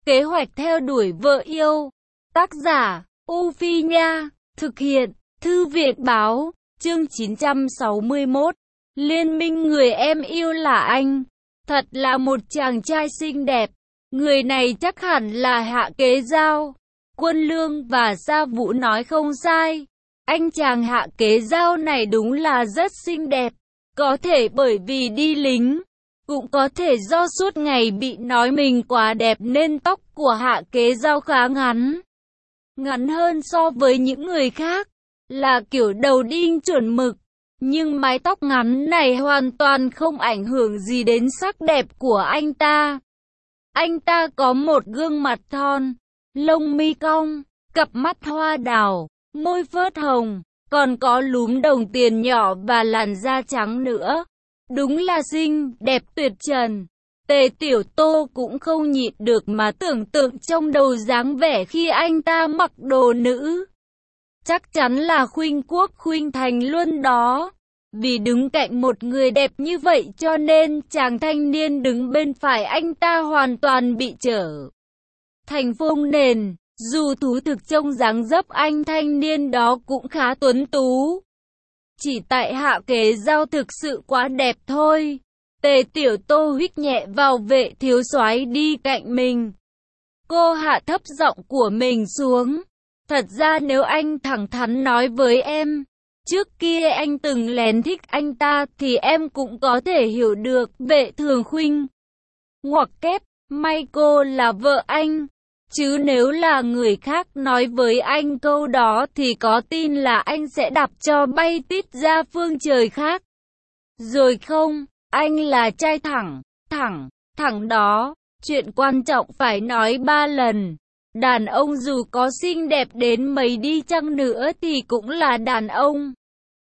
Kế hoạch theo đuổi vợ yêu. Tác giả, U Phi Nha. Thực hiện, Thư viện Báo. Chương 961. Liên minh người em yêu là anh. Thật là một chàng trai xinh đẹp. Người này chắc hẳn là Hạ Kế Giao. Quân Lương và Gia Vũ nói không sai. Anh chàng Hạ Kế Giao này đúng là rất xinh đẹp. Có thể bởi vì đi lính, cũng có thể do suốt ngày bị nói mình quá đẹp nên tóc của Hạ Kế Giao khá ngắn. Ngắn hơn so với những người khác, là kiểu đầu đinh chuẩn mực. Nhưng mái tóc ngắn này hoàn toàn không ảnh hưởng gì đến sắc đẹp của anh ta. Anh ta có một gương mặt thon, lông mi cong, cặp mắt hoa đào, môi phớt hồng, còn có lúm đồng tiền nhỏ và làn da trắng nữa. Đúng là xinh, đẹp tuyệt trần. Tề Tiểu Tô cũng không nhịn được mà tưởng tượng trong đầu dáng vẻ khi anh ta mặc đồ nữ. Chắc chắn là khuynh quốc khuynh thành luôn đó. Vì đứng cạnh một người đẹp như vậy cho nên chàng thanh niên đứng bên phải anh ta hoàn toàn bị trở thành phông nền. Dù thú thực trông dáng dấp anh thanh niên đó cũng khá tuấn tú. Chỉ tại Hạ Kế Giao thực sự quá đẹp thôi. Tề Tiểu Tô huých nhẹ vào Vệ thiếu soái đi cạnh mình. Cô hạ thấp giọng của mình xuống. Thật ra nếu anh thẳng thắn nói với em, trước kia anh từng lén thích anh ta thì em cũng có thể hiểu được. Vệ Thường Khuynh ngoặc kép, may cô là vợ anh. Chứ nếu là người khác nói với anh câu đó thì có tin là anh sẽ đạp cho bay tít ra phương trời khác. Rồi không, anh là trai thẳng đó. Chuyện quan trọng phải nói 3 lần. Đàn ông dù có xinh đẹp đến mấy đi chăng nữa thì cũng là đàn ông.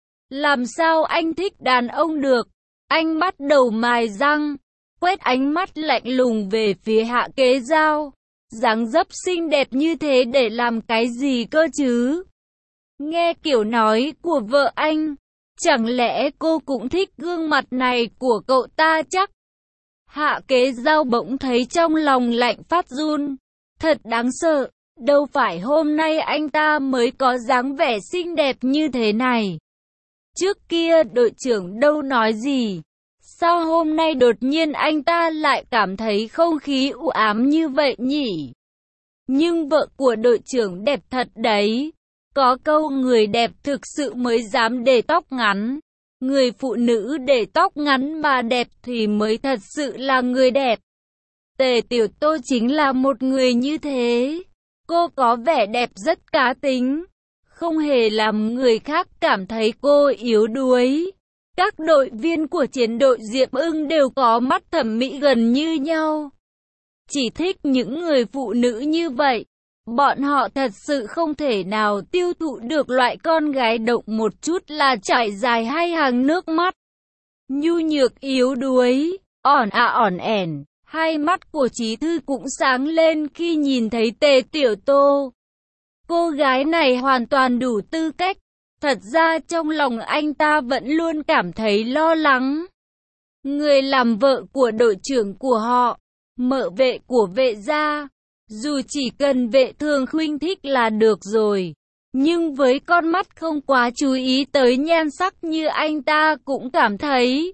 Làm sao anh thích đàn ông được? Anh bắt đầu mài răng, quét ánh mắt lạnh lùng về phía Hạ Kế Giao. Dáng dấp xinh đẹp như thế để làm cái gì cơ chứ? Nghe kiểu nói của vợ anh, chẳng lẽ cô cũng thích gương mặt này của cậu ta chắc? Hạ Kế Giao bỗng thấy trong lòng lạnh phát run. Thật đáng sợ, đâu phải hôm nay anh ta mới có dáng vẻ xinh đẹp như thế này. Trước kia đội trưởng đâu nói gì. Sao hôm nay đột nhiên anh ta lại cảm thấy không khí u ám như vậy nhỉ? Nhưng vợ của đội trưởng đẹp thật đấy. Có câu người đẹp thực sự mới dám để tóc ngắn. Người phụ nữ để tóc ngắn mà đẹp thì mới thật sự là người đẹp. Tề Tiểu Tô chính là một người như thế. Cô có vẻ đẹp rất cá tính, không hề làm người khác cảm thấy cô yếu đuối. Các đội viên của chiến đội Diệp Ưng đều có mắt thẩm mỹ gần như nhau. Chỉ thích những người phụ nữ như vậy. Bọn họ thật sự không thể nào tiêu thụ được loại con gái động một chút là trải dài hai hàng nước mắt. Nhu nhược yếu đuối, ỏn ẻn. Hai mắt của Chí Thư cũng sáng lên khi nhìn thấy Tề Tiểu Tô. Cô gái này hoàn toàn đủ tư cách. Thật ra trong lòng anh ta vẫn luôn cảm thấy lo lắng. Người làm vợ của đội trưởng của họ, mợ Vệ của Vệ gia, dù chỉ cần Vệ Thường Khuynh thích là được rồi. Nhưng với con mắt không quá chú ý tới nhan sắc như anh ta cũng cảm thấy,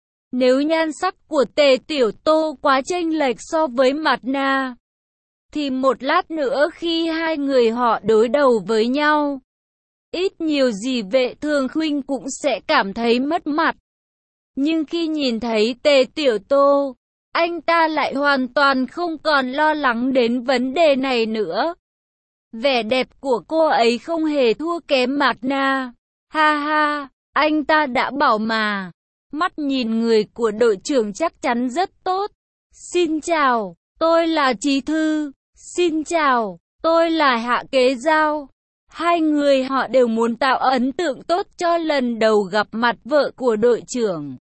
nếu nhan sắc của Tề Tiểu Tô quá chênh lệch so với Mạt Na, thì một lát nữa khi hai người họ đối đầu với nhau, ít nhiều gì Vệ Thường Khuynh cũng sẽ cảm thấy mất mặt. Nhưng khi nhìn thấy Tề Tiểu Tô, anh ta lại hoàn toàn không còn lo lắng đến vấn đề này nữa. Vẻ đẹp của cô ấy không hề thua kém Mạt Na. Ha ha, anh ta đã bảo mà. Mắt nhìn người của đội trưởng chắc chắn rất tốt. Xin chào, tôi là Chí Thư. Xin chào, tôi là Hạ Kế Giao. Hai người họ đều muốn tạo ấn tượng tốt cho lần đầu gặp mặt vợ của đội trưởng,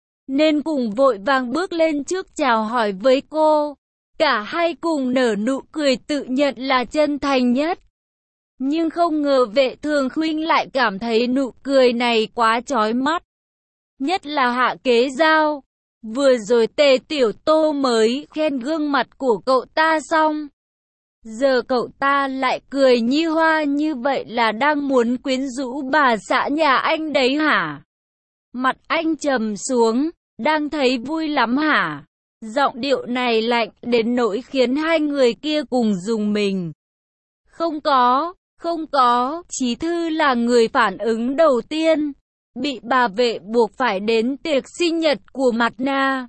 nên cùng vội vàng bước lên trước chào hỏi với cô. Cả hai cùng nở nụ cười tự nhận là chân thành nhất. Nhưng không ngờ Vệ Thường Khuynh lại cảm thấy nụ cười này quá chói mắt. Nhất là Hạ Kế Giao. Vừa rồi Tề Tiểu Tô mới khen gương mặt của cậu ta xong, Giờ cậu ta lại cười như hoa như vậy là đang muốn quyến rũ bà xã nhà anh đấy hả? Mặt anh trầm xuống, đang thấy vui lắm hả? Giọng điệu này lạnh đến nỗi khiến hai người kia cùng rùng mình. Không có, Chí Thư là người phản ứng đầu tiên, bị bà vệ buộc phải đến tiệc sinh nhật của Mạt Na.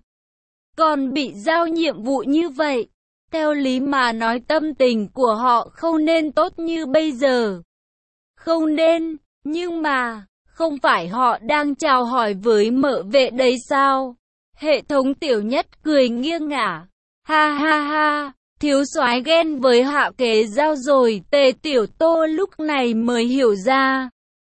Còn bị giao nhiệm vụ như vậy, theo lý mà nói tâm tình của họ không nên tốt như bây giờ. Không nên, nhưng mà, không phải họ đang chào hỏi với mợ vệ đấy sao? Hệ thống Tiểu Nhất cười nghiêng ngả. Ha ha ha, thiếu soái ghen với Hạ Kế Giao rồi. Tề Tiểu Tô lúc này mới hiểu ra.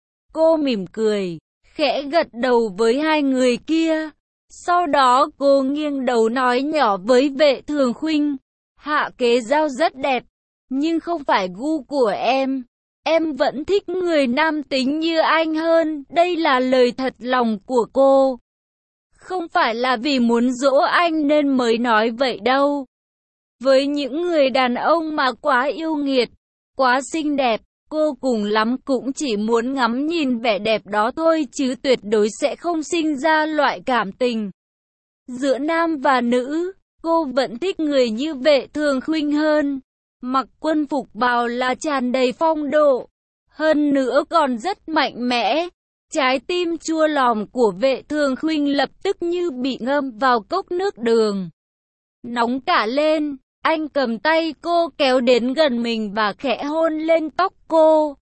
Cô mỉm cười, khẽ gật đầu với hai người kia. Sau đó cô nghiêng đầu nói nhỏ với Vệ Thường Khuynh. Hạ Kế Giao rất đẹp, nhưng không phải gu của em. Em vẫn thích người nam tính như anh hơn. Đây là lời thật lòng của cô. Không phải là vì muốn dỗ anh nên mới nói vậy đâu. Với những người đàn ông mà quá yêu nghiệt, quá xinh đẹp, cô cùng lắm cũng chỉ muốn ngắm nhìn vẻ đẹp đó thôi chứ tuyệt đối sẽ không sinh ra loại cảm tình. Giữa nam và nữ, cô vẫn thích người như Vệ Thường Khuynh hơn. Mặc quân phục bào là tràn đầy phong độ, hơn nữa còn rất mạnh mẽ. Trái tim chua lòm của Vệ Thường Khuynh lập tức như bị ngâm vào cốc nước đường. Nóng cả lên, anh cầm tay cô kéo đến gần mình và khẽ hôn lên tóc cô.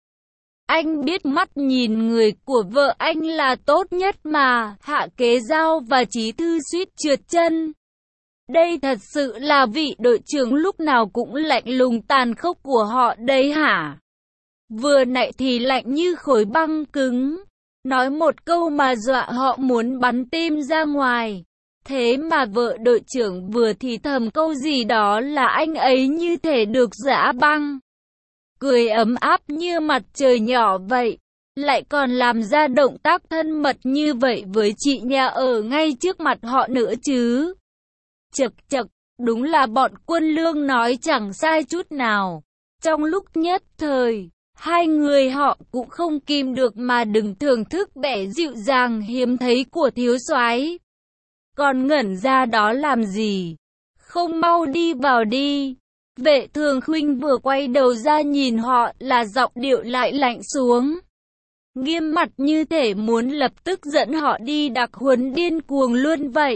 Anh biết mắt nhìn người của vợ anh là tốt nhất mà. Hạ Kế Giao và Chí Thư suýt trượt chân. Đây thật sự là vị đội trưởng lúc nào cũng lạnh lùng tàn khốc của họ đấy hả? Vừa nãy thì lạnh như khối băng cứng, nói một câu mà dọa họ muốn bắn tim ra ngoài. Thế mà vợ đội trưởng vừa thì thầm câu gì đó là anh ấy như thể được giã băng. Cười ấm áp như mặt trời nhỏ vậy, lại còn làm ra động tác thân mật như vậy với chị nhà ở ngay trước mặt họ nữa chứ. Chậc chậc, đúng là bọn Quân Lương nói chẳng sai chút nào. Trong lúc nhất thời, hai người họ cũng không kìm được mà đừng thưởng thức vẻ dịu dàng hiếm thấy của thiếu soái. Còn ngẩn ra đó làm gì? Không mau đi vào đi. Vệ Thường Khuynh vừa quay đầu ra nhìn họ là giọng điệu lại lạnh xuống. Nghiêm mặt như thể muốn lập tức dẫn họ đi đặc huấn điên cuồng luôn vậy.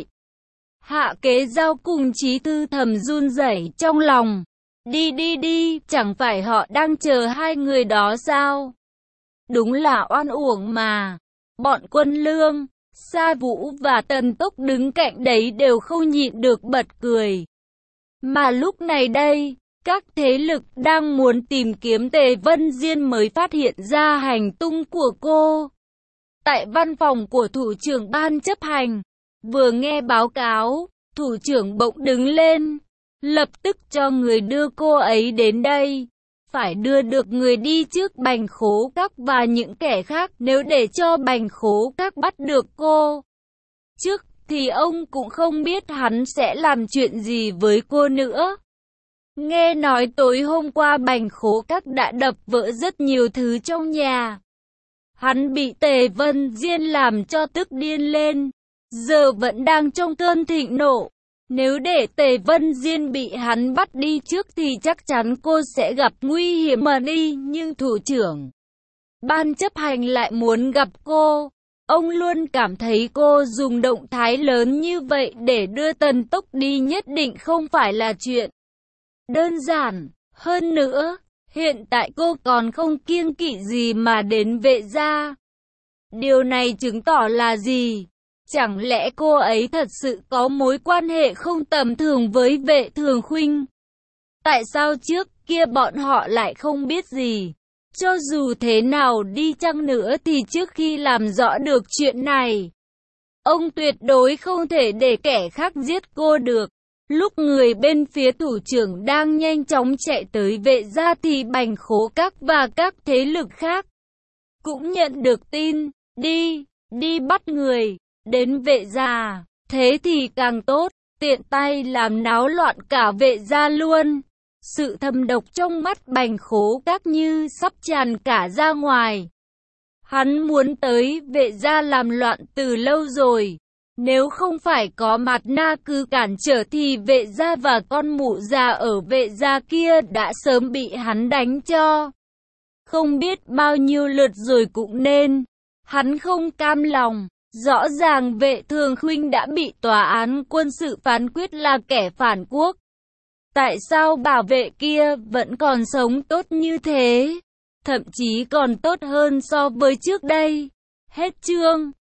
Hạ Kế Giao cùng Chí Thư thầm run rẩy trong lòng. Đi, chẳng phải họ đang chờ hai người đó sao? Đúng là oan uổng mà. Bọn Quân Lương, Sa Vũ và Tần Tốc đứng cạnh đấy đều không nhịn được bật cười. Mà lúc này đây, các thế lực đang muốn tìm kiếm Tề Vân Diên mới phát hiện ra hành tung của cô. Tại văn phòng của thủ trưởng ban chấp hành, vừa nghe báo cáo, thủ trưởng bỗng đứng lên, lập tức cho người đưa cô ấy đến đây. Phải đưa được người đi trước Bành Khố Các và những kẻ khác, nếu để cho Bành Khố Các bắt được cô trước thì ông cũng không biết hắn sẽ làm chuyện gì với cô nữa. Nghe nói tối hôm qua Bành Khố Các đã đập vỡ rất nhiều thứ trong nhà. Hắn bị Tề Vân Diên làm cho tức điên lên, giờ vẫn đang trong cơn thịnh nộ. Nếu để Tề Vân Diên bị hắn bắt đi trước thì chắc chắn cô sẽ gặp nguy hiểm mà đi. Nhưng thủ trưởng ban chấp hành lại muốn gặp cô. Ông luôn cảm thấy cô dùng động thái lớn như vậy để đưa Tần Tốc đi nhất định không phải là chuyện đơn giản. Hơn nữa, hiện tại cô còn không kiêng kỵ gì mà đến Vệ gia. Điều này chứng tỏ là gì? Chẳng lẽ cô ấy thật sự có mối quan hệ không tầm thường với Vệ Thường Khuynh? Tại sao trước kia bọn họ lại không biết gì? Cho dù thế nào đi chăng nữa thì trước khi làm rõ được chuyện này, ông tuyệt đối không thể để kẻ khác giết cô được. Lúc người bên phía thủ trưởng đang nhanh chóng chạy tới Vệ gia thì Bành Khố Các và các thế lực khác cũng nhận được tin, đi bắt người, đến Vệ gia, thế thì càng tốt, tiện tay làm náo loạn cả Vệ gia luôn. Sự thâm độc trong mắt Bành Khố Các như sắp tràn cả ra ngoài. Hắn muốn tới Vệ gia làm loạn từ lâu rồi. Nếu không phải có Mạt Na cứ cản trở thì Vệ gia và con mụ già ở Vệ gia kia đã sớm bị hắn đánh cho không biết bao nhiêu lượt rồi cũng nên. Hắn không cam lòng. Rõ ràng Vệ Thường Khuynh đã bị tòa án quân sự phán quyết là kẻ phản quốc. Tại sao bảo vệ kia vẫn còn sống tốt như thế? Thậm chí còn tốt hơn so với trước đây. Hết chương.